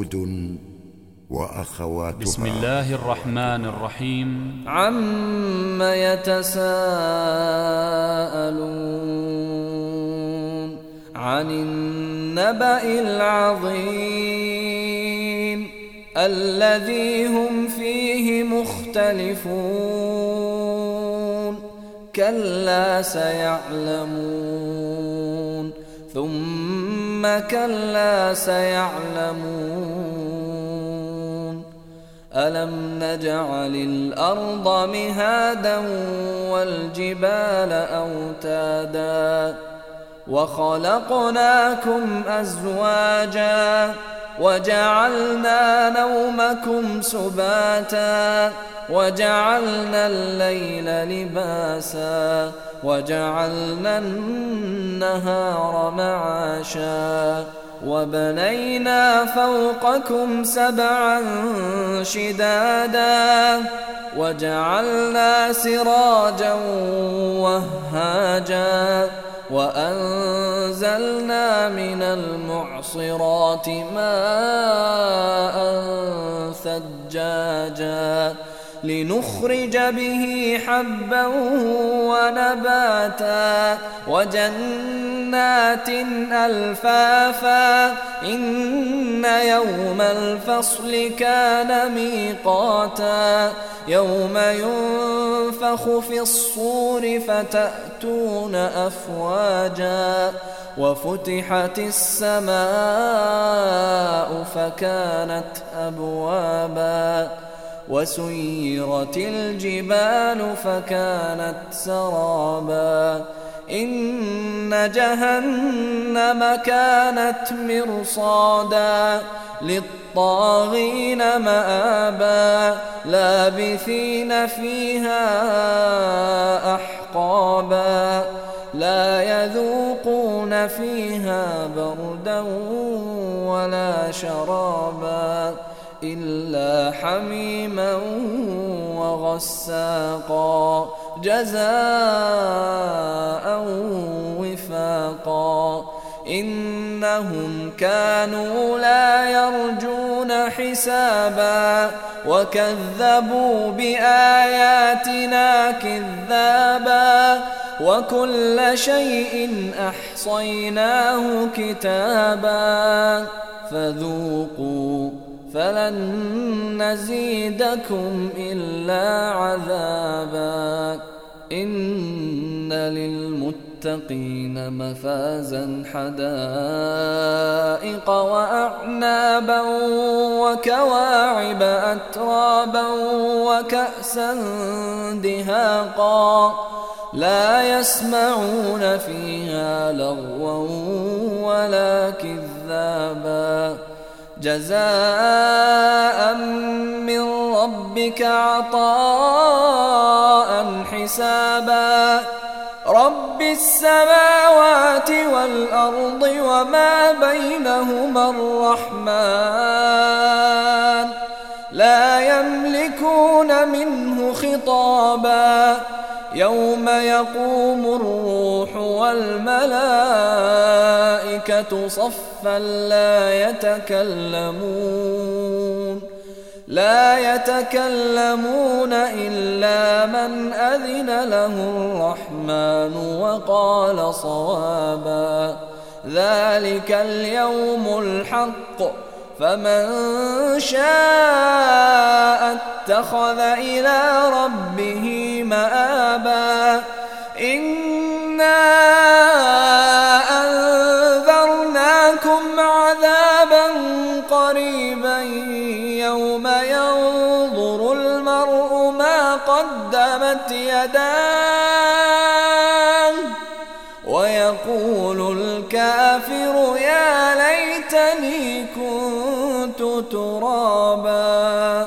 هود وأخواتها. بسم الله الرحمن الرحيم. عم يتساءلون عن النبأ العظيم الذي هم فيه مختلفون كلا سيعلمون ثم كلا سيعلمون ألم نجعل الأرض مهادا والجبال أوتادا وخلقناكم أزواجا وجعلنا نومكم سباتا وجعلنا الليل لباسا وجعلنا النهار معاشا وبنينا فوقكم سبعا شدادا وجعلنا سراجا وهاجا وأنزلنا من المعصرات ماء ثجاجا لنخرج به حبا ونباتا وجنات ألفافا إن يوم الفصل كان ميقاتا يوم ينفخ في الصور فتأتون أفواجا وفتحت السماء فكانت أبوابا وسيرت الجبال فكانت سرابا إن جهنم كانت مرصادا للطاغين مآبا لابثين فيها أحقابا لا يذوقون فيها بردا ولا شرابا إلا حميما وغساقا جزاء وفاقا إنهم كانوا لا يرجون حسابا وكذبوا بآياتنا كذابا وكل شيء أحصيناه كتابا فذوقوا فلن نزيدكم إلا عذابا إن للمتقين مفازا حدائق وأعنابا وكواعب أترابا وكأسا دهاقا لا يسمعون فيها لغوا ولا كذابا جزاء من ربك عطاء حسابا رب السماوات والأرض وما بينهما الرحمن لا يملكون منه خطابا يوم يقوم الروح والملائكة صفا لا يتكلمون إلا من أذن له الرحمن وقال صوابا ذلك اليوم الحق فمن شاء اتخذ إلى ربه مآبا إنا أنذرناكم عذابا قريبا يوم ينظر المرء ما قدمت يداه ويقول الكافر يا ليتني كنت ترابا.